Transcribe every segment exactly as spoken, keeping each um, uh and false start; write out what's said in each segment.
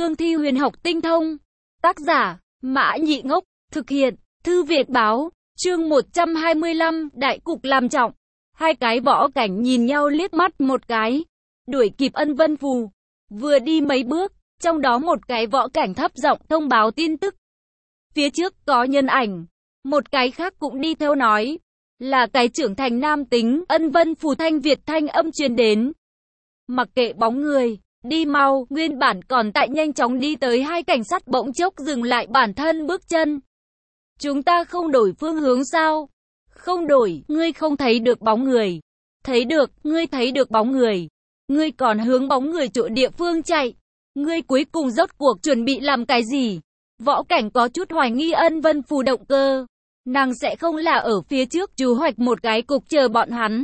cương thi huyền học tinh thông. Tác giả, Mã Nhị Ngốc, thực hiện, Thư Việt Báo, chương một trăm hai mươi lăm, đại cục làm trọng. Hai cái võ cảnh nhìn nhau liếc mắt một cái, đuổi kịp Ân Vân Phù. Vừa đi mấy bước, trong đó một cái võ cảnh thấp giọng thông báo tin tức. Phía trước có nhân ảnh, một cái khác cũng đi theo nói, là cái trưởng thành nam tính. Ân Vân Phù thanh Việt thanh âm truyền đến. Mặc kệ bóng người, đi mau. Nguyên bản còn tại nhanh chóng đi tới hai cảnh sát bỗng chốc dừng lại bản thân bước chân. Chúng ta không đổi phương hướng sao? Không đổi, ngươi không thấy được bóng người. Thấy được, ngươi thấy được bóng người. Ngươi còn hướng bóng người chỗ địa phương chạy. Ngươi cuối cùng rốt cuộc chuẩn bị làm cái gì? Võ cảnh có chút hoài nghi Ân Vân Phù động cơ. Nàng sẽ không là ở phía trước trù hoạch một cái cục chờ bọn hắn.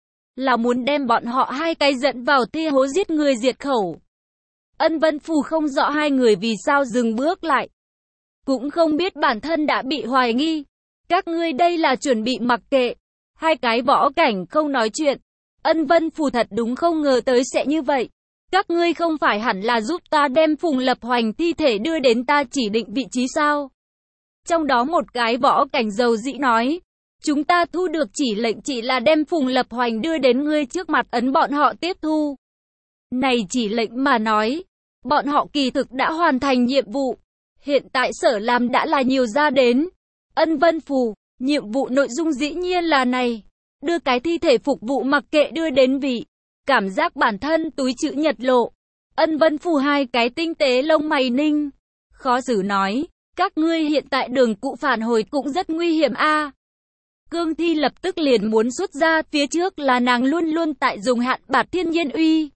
Là muốn đem bọn họ hai cái dẫn vào thi hố giết người diệt khẩu. Ân Vân Phù không rõ hai người vì sao dừng bước lại. Cũng không biết bản thân đã bị hoài nghi. Các ngươi đây là chuẩn bị mặc kệ. Hai cái võ cảnh không nói chuyện. Ân Vân Phù thật đúng không ngờ tới sẽ như vậy. Các ngươi không phải hẳn là giúp ta đem Phùng Lập Hoành thi thể đưa đến ta chỉ định vị trí sao? Trong đó một cái võ cảnh dầu dĩ nói. Chúng ta thu được chỉ lệnh chỉ là đem Phùng Lập Hoành đưa đến ngươi trước mặt ấn bọn họ tiếp thu. Này chỉ lệnh mà nói. Bọn họ kỳ thực đã hoàn thành nhiệm vụ. Hiện tại sở làm đã là nhiều ra đến. Ân Vân Phù, nhiệm vụ nội dung dĩ nhiên là này. Đưa cái thi thể phục vụ mặc kệ đưa đến vị. Cảm giác bản thân túi chữ nhật lộ. Ân Vân Phù hai cái tinh tế lông mày ninh. Khó xử nói. Các ngươi hiện tại đường cụ phản hồi cũng rất nguy hiểm a. Cương thi lập tức liền muốn xuất ra, phía trước là nàng luôn luôn tại dùng hạn bạt thiên nhiên uy.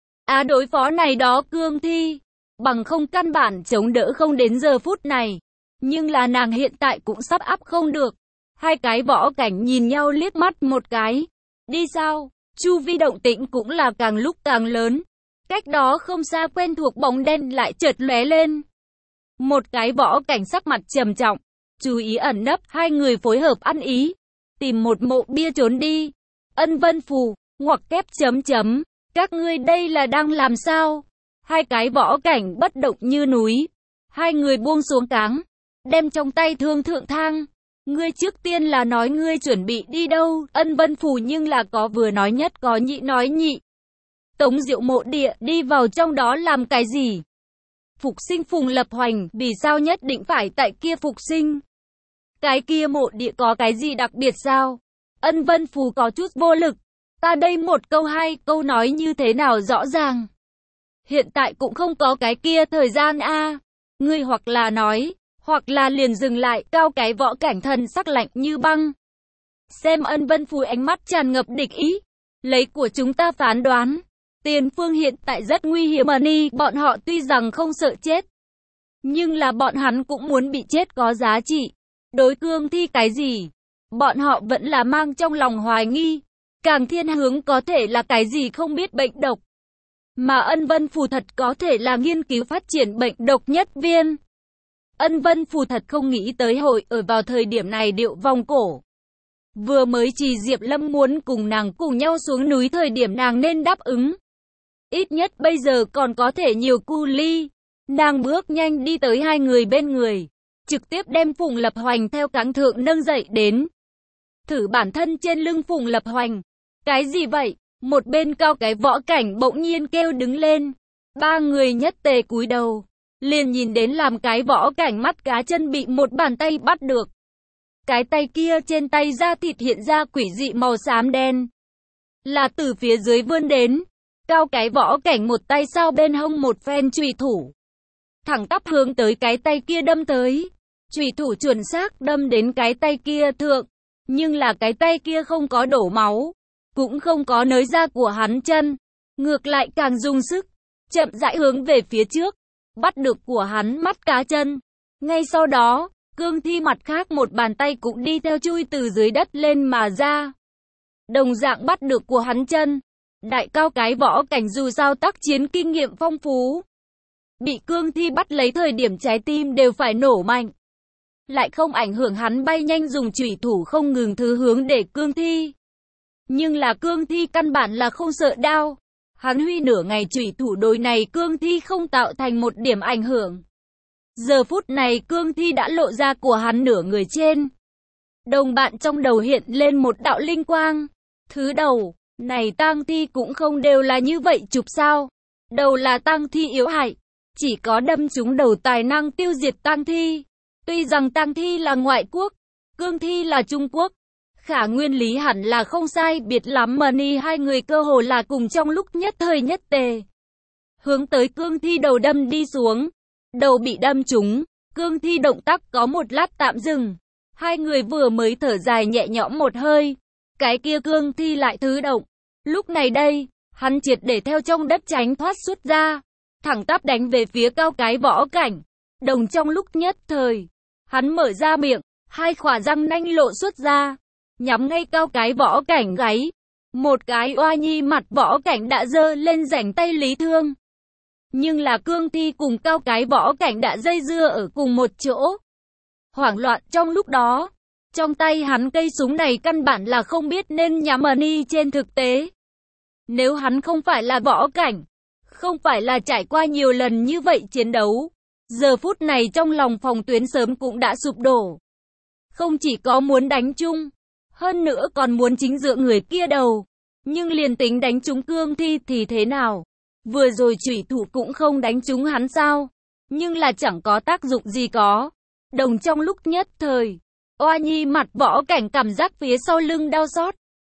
Á đối phó này đó cương thi. Bằng không căn bản chống đỡ không đến giờ phút này. Nhưng là nàng hiện tại cũng sắp áp không được. Hai cái võ cảnh nhìn nhau liếc mắt một cái. Đi sao? Chu vi động tĩnh cũng là càng lúc càng lớn. Cách đó không xa quen thuộc bóng đen lại chợt lóe lên. Một cái võ cảnh sắc mặt trầm trọng. Chú ý ẩn nấp, hai người phối hợp ăn ý. Tìm một mộ bia trốn đi. Ân Vân Phù, ngoặc kép chấm chấm. Các ngươi đây là đang làm sao? Hai cái võ cảnh bất động như núi. Hai người buông xuống cáng. Đem trong tay thương thượng thang. Ngươi trước tiên là nói ngươi chuẩn bị đi đâu? Ân Vân Phù nhưng là có vừa nói nhất có nhị nói nhị. Tống Diệu mộ địa, đi vào trong đó làm cái gì? Phục sinh Phùng Lập Hoành, vì sao nhất định phải tại kia phục sinh? Cái kia mộ địa có cái gì đặc biệt sao? Ân Vân Phù có chút vô lực. Ta đây một câu hai câu nói như thế nào rõ ràng? Hiện tại cũng không có cái kia thời gian a. Ngươi hoặc là nói, hoặc là liền dừng lại. Cao cái võ cảnh thần sắc lạnh như băng. Xem Ân Vân Phù ánh mắt tràn ngập địch ý. Lấy của chúng ta phán đoán. Tiền phương hiện tại rất nguy hiểm mà ni. Bọn họ tuy rằng không sợ chết. Nhưng là bọn hắn cũng muốn bị chết có giá trị. Đối cương thi cái gì? Bọn họ vẫn là mang trong lòng hoài nghi. Càng thiên hướng có thể là cái gì không biết bệnh độc. Mà Ân Vân Phù thật có thể là nghiên cứu phát triển bệnh độc nhất viên. Ân Vân Phù thật không nghĩ tới hội ở vào thời điểm này điệu vòng cổ. Vừa mới chỉ Diệp Lâm muốn cùng nàng cùng nhau xuống núi thời điểm nàng nên đáp ứng. Ít nhất bây giờ còn có thể nhiều cu ly. Nàng bước nhanh đi tới hai người bên người. Trực tiếp đem Phùng Lập Hoành theo cáng thượng nâng dậy đến. Thử bản thân trên lưng Phùng Lập Hoành. Cái gì vậy? Một bên cao cái võ cảnh bỗng nhiên kêu đứng lên. Ba người nhất tề cúi đầu. Liền nhìn đến làm cái võ cảnh mắt cá chân bị một bàn tay bắt được. Cái tay kia trên tay da thịt hiện ra quỷ dị màu xám đen. Là từ phía dưới vươn đến. Cao cái võ cảnh một tay sau bên hông một phen chùy thủ. Thẳng tắp hướng tới cái tay kia đâm tới. Chùy thủ chuẩn xác đâm đến cái tay kia thượng. Nhưng là cái tay kia không có đổ máu. Cũng không có nới da của hắn chân. Ngược lại càng dùng sức. Chậm rãi hướng về phía trước. Bắt được của hắn mắt cá chân. Ngay sau đó, cương thi mặt khác một bàn tay cũng đi theo chui từ dưới đất lên mà ra. Đồng dạng bắt được của hắn chân. Đại cao cái võ cảnh dù sao tác chiến kinh nghiệm phong phú. Bị cương thi bắt lấy thời điểm trái tim đều phải nổ mạnh. Lại không ảnh hưởng hắn bay nhanh dùng chủy thủ không ngừng thứ hướng để cương thi. Nhưng là cương thi căn bản là không sợ đao. Hắn huy nửa ngày chủy thủ đối này cương thi không tạo thành một điểm ảnh hưởng. Giờ phút này cương thi đã lộ ra của hắn nửa người trên. Đồng bạn trong đầu hiện lên một đạo linh quang. Thứ đầu, này tang thi cũng không đều là như vậy chụp sao. Đầu là tang thi yếu hại. Chỉ có đâm trúng đầu tài năng tiêu diệt tang thi. Tuy rằng tang thi là ngoại quốc, cương thi là Trung Quốc. Khả nguyên lý hẳn là không sai biệt lắm mà ni hai người cơ hồ là cùng trong lúc nhất thời nhất tề. Hướng tới cương thi đầu đâm đi xuống. Đầu bị đâm trúng, cương thi động tác có một lát tạm dừng. Hai người vừa mới thở dài nhẹ nhõm một hơi. Cái kia cương thi lại thứ động. Lúc này đây, hắn triệt để theo trong đất tránh thoát xuất ra. Thẳng tắp đánh về phía Cao Cái Võ Cảnh. Đồng trong lúc nhất thời, hắn mở ra miệng, hai khỏa răng nanh lộ xuất ra. Nhắm ngay Cao Cái Võ Cảnh gáy. Một cái oa nhi mặt Võ Cảnh đã giơ lên rảnh tay lý thương. Nhưng là cương thi cùng Cao Cái Võ Cảnh đã dây dưa ở cùng một chỗ. Hoảng loạn trong lúc đó, trong tay hắn cây súng này căn bản là không biết nên nhắm ở ni trên thực tế. Nếu hắn không phải là Võ Cảnh, không phải là trải qua nhiều lần như vậy chiến đấu, giờ phút này trong lòng phòng tuyến sớm cũng đã sụp đổ. Không chỉ có muốn đánh chung, hơn nữa còn muốn chính giữa người kia đầu. Nhưng liền tính đánh trúng cương thi thì thế nào? Vừa rồi chủy thủ cũng không đánh trúng hắn sao? Nhưng là chẳng có tác dụng gì có. Đồng trong lúc nhất thời, oa nhi mặt Võ Cảnh cảm giác phía sau lưng đau xót.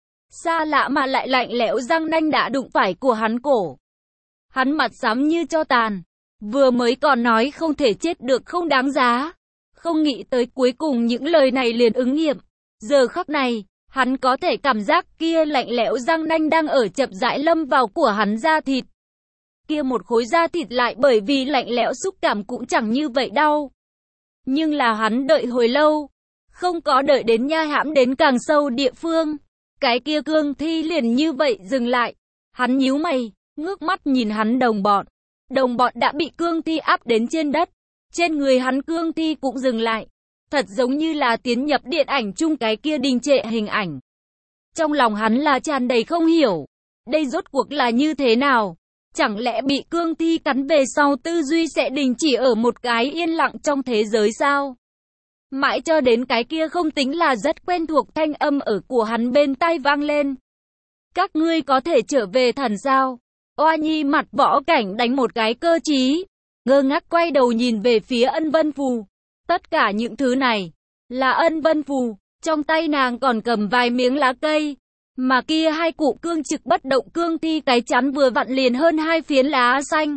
Xa lạ mà lại lạnh lẽo răng nanh đã đụng phải của hắn cổ. Hắn mặt xám như tro tàn. Vừa mới còn nói không thể chết được không đáng giá. Không nghĩ tới cuối cùng những lời này liền ứng nghiệm. Giờ khắc này, hắn có thể cảm giác kia lạnh lẽo răng nanh đang ở chậm rãi lâm vào của hắn da thịt. Kia một khối da thịt lại bởi vì lạnh lẽo xúc cảm cũng chẳng như vậy đau. Nhưng là hắn đợi hồi lâu, không có đợi đến nha hãm đến càng sâu địa phương. Cái kia cương thi liền như vậy dừng lại. Hắn nhíu mày, ngước mắt nhìn hắn đồng bọn. Đồng bọn đã bị cương thi áp đến trên đất. Trên người hắn cương thi cũng dừng lại. Thật giống như là tiến nhập điện ảnh chung cái kia đình trệ hình ảnh. Trong lòng hắn là tràn đầy không hiểu. Đây rốt cuộc là như thế nào? Chẳng lẽ bị cương thi cắn về sau tư duy sẽ đình chỉ ở một cái yên lặng trong thế giới sao? Mãi cho đến cái kia không tính là rất quen thuộc thanh âm ở của hắn bên tai vang lên. Các ngươi có thể trở về thần sao? Oa nhi mặt Võ Cảnh đánh một cái cơ trí. Ngơ ngác quay đầu nhìn về phía Ân Vân Phù. Tất cả những thứ này là Ân Vân Phù. Trong tay nàng còn cầm vài miếng lá cây. Mà kia hai cụ cương trực bất động cương thi cái chắn vừa vặn liền hơn hai phiến lá xanh.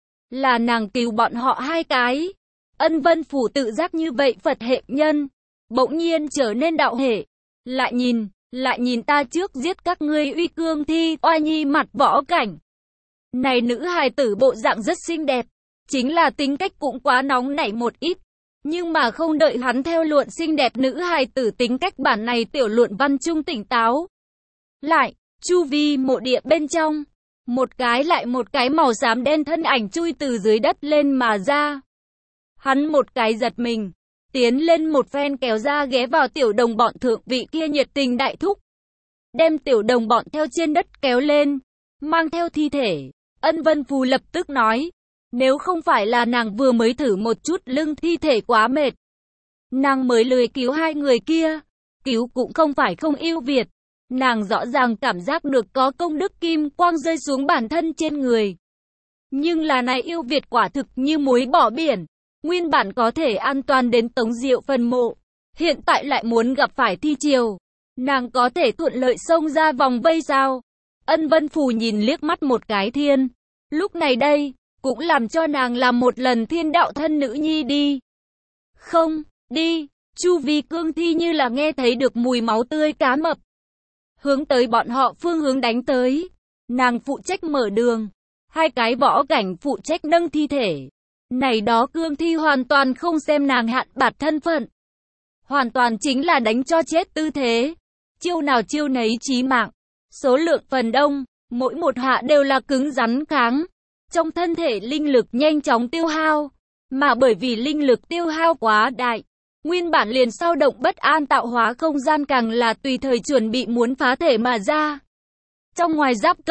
Là nàng cứu bọn họ hai cái. Ân Vân Phủ tự giác như vậy Phật hệ nhân. Bỗng nhiên trở nên đạo hệ. Lại nhìn, lại nhìn ta trước giết các ngươi uy cương thi oa nhi mặt Võ Cảnh. Này nữ hài tử bộ dạng rất xinh đẹp. Chính là tính cách cũng quá nóng nảy một ít. Nhưng mà không đợi hắn theo luận xinh đẹp nữ hài tử tính cách bản này tiểu luận văn trung tỉnh táo. Lại, chu vi mộ địa bên trong, một cái lại một cái màu xám đen thân ảnh chui từ dưới đất lên mà ra. Hắn một cái giật mình, tiến lên một phen kéo ra ghé vào tiểu đồng bọn thượng vị kia nhiệt tình đại thúc. Đem tiểu đồng bọn theo trên đất kéo lên, mang theo thi thể. Ân Vân Phù lập tức nói, nếu không phải là nàng vừa mới thử một chút lưng thi thể quá mệt. Nàng mới lười cứu hai người kia, cứu cũng không phải không ưu việt. Nàng rõ ràng cảm giác được có công đức kim quang rơi xuống bản thân trên người. Nhưng là này yêu Việt quả thực như muối bỏ biển. Nguyên bản có thể an toàn đến Tống Diệu phần mộ. Hiện tại lại muốn gặp phải thi triều. Nàng có thể thuận lợi xông ra vòng vây sao? Ân Vân Phù nhìn liếc mắt một cái thiên. Lúc này đây, cũng làm cho nàng làm một lần thiên đạo thân nữ nhi đi. Không, đi. Chu vi cương thi như là nghe thấy được mùi máu tươi cá mập. Hướng tới bọn họ phương hướng đánh tới. Nàng phụ trách mở đường. Hai cái Võ Cảnh phụ trách nâng thi thể. Này đó cương thi hoàn toàn không xem nàng hạn bạt thân phận. Hoàn toàn chính là đánh cho chết tư thế. Chiêu nào chiêu nấy chí mạng. Số lượng phần đông, mỗi một hạ đều là cứng rắn kháng. Trong thân thể linh lực nhanh chóng tiêu hao. Mà bởi vì linh lực tiêu hao quá đại. Nguyên bản liền sao động bất an tạo hóa không gian càng là tùy thời chuẩn bị muốn phá thể mà ra. Trong ngoài giáp công,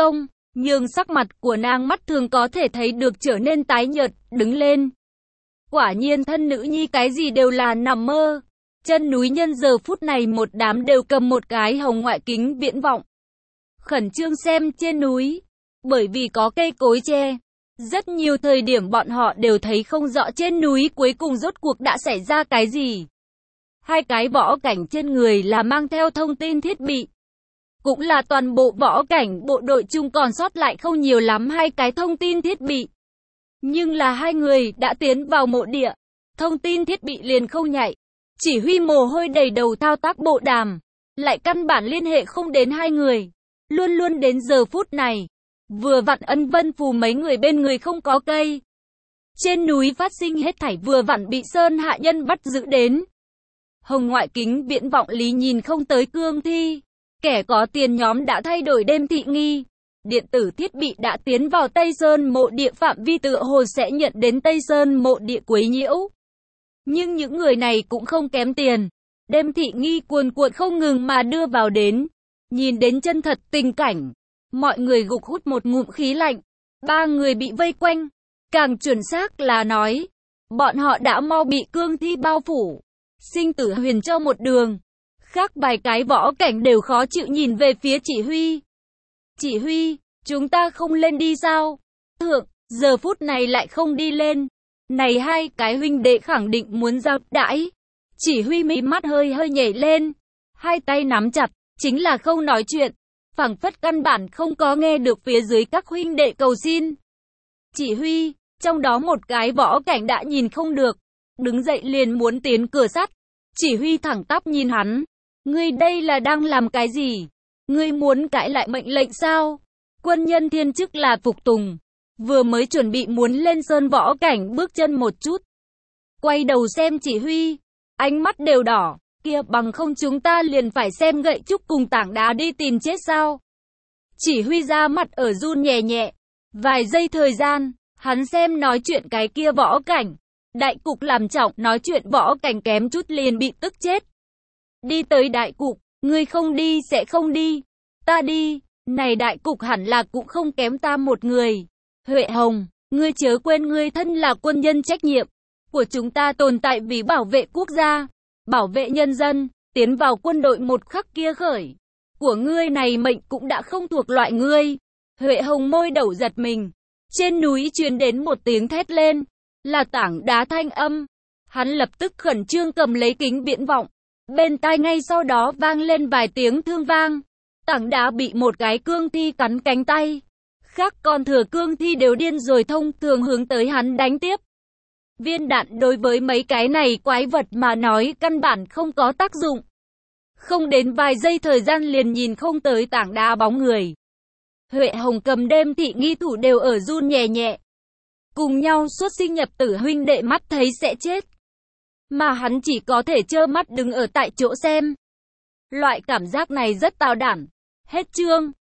nhưng sắc mặt của nàng mắt thường có thể thấy được trở nên tái nhợt, đứng lên. Quả nhiên thân nữ nhi cái gì đều là nằm mơ. Chân núi nhân giờ phút này một đám đều cầm một cái hồng ngoại kính viễn vọng. Khẩn trương xem trên núi, bởi vì có cây cối che. Rất nhiều thời điểm bọn họ đều thấy không rõ trên núi cuối cùng rốt cuộc đã xảy ra cái gì. Hai cái võ cảnh trên người là mang theo thông tin thiết bị. Cũng là toàn bộ võ cảnh bộ đội chung còn sót lại không nhiều lắm hai cái thông tin thiết bị. Nhưng là hai người đã tiến vào mộ địa. Thông tin thiết bị liền không nhạy. Chỉ huy mồ hôi đầy đầu thao tác bộ đàm. Lại căn bản liên hệ không đến hai người. Luôn luôn đến giờ phút này. Vừa vặn Ân Vân Phù mấy người bên người không có cây. Trên núi phát sinh hết thảy vừa vặn bị Sơn hạ nhân bắt giữ đến. Hồng ngoại kính viễn vọng lý nhìn không tới cương thi. Kẻ có tiền nhóm đã thay đổi đêm thị nghi. Điện tử thiết bị đã tiến vào Tây Sơn mộ địa phạm vi tựa hồ sẽ nhận đến Tây Sơn mộ địa quấy nhiễu. Nhưng những người này cũng không kém tiền. Đêm thị nghi cuồn cuộn không ngừng mà đưa vào đến. Nhìn đến chân thật tình cảnh. Mọi người gục hút một ngụm khí lạnh. Ba người bị vây quanh. Càng chuẩn xác là nói. Bọn họ đã mau bị cương thi bao phủ. Sinh tử huyền cho một đường. Khác vài cái võ cảnh đều khó chịu nhìn về phía chỉ huy. Chỉ huy, chúng ta không lên đi sao? Thượng, giờ phút này lại không đi lên. Này hai cái huynh đệ khẳng định muốn giao đãi. Chỉ huy mí mắt hơi hơi nhảy lên. Hai tay nắm chặt, chính là không nói chuyện. Phảng phất căn bản không có nghe được phía dưới các huynh đệ cầu xin. Chỉ huy, trong đó một cái võ cảnh đã nhìn không được. Đứng dậy liền muốn tiến cửa sắt. Chỉ huy thẳng tắp nhìn hắn. Ngươi đây là đang làm cái gì? Ngươi muốn cãi lại mệnh lệnh sao? Quân nhân thiên chức là phục tùng. Vừa mới chuẩn bị muốn lên sơn võ cảnh bước chân một chút. Quay đầu xem chỉ huy. Ánh mắt đều đỏ. Kia bằng không chúng ta liền phải xem gậy trúc cùng tảng đá đi tìm chết sao? Chỉ huy ra mặt ở run nhẹ nhẹ. Vài giây thời gian, hắn xem nói chuyện cái kia võ cảnh. Đại cục làm trọng, nói chuyện võ cảnh kém chút liền bị tức chết. Đi tới đại cục, ngươi không đi sẽ không đi. Ta đi, này đại cục hẳn là cũng không kém ta một người. Huệ Hồng, ngươi chớ quên ngươi thân là quân nhân trách nhiệm của chúng ta tồn tại vì bảo vệ quốc gia, bảo vệ nhân dân, tiến vào quân đội một khắc kia khởi. Của ngươi này mệnh cũng đã không thuộc loại ngươi. Huệ Hồng môi đầu giật mình. Trên núi truyền đến một tiếng thét lên, là tảng đá thanh âm. Hắn lập tức khẩn trương cầm lấy kính viễn vọng. Bên tai ngay sau đó vang lên vài tiếng thương vang. Tảng đá bị một cái cương thi cắn cánh tay. Khác con thừa cương thi đều điên rồi thông thường hướng tới hắn đánh tiếp. Viên đạn đối với mấy cái này quái vật mà nói căn bản không có tác dụng. Không đến vài giây thời gian liền nhìn không tới tảng đá bóng người. Huệ Hồng cầm đêm thị nghi thủ đều ở run nhẹ nhẹ. Cùng nhau xuất sinh nhập tử huynh đệ mắt thấy sẽ chết. Mà hắn chỉ có thể trơ mắt đứng ở tại chỗ xem. Loại cảm giác này rất tào đản. Hết chương.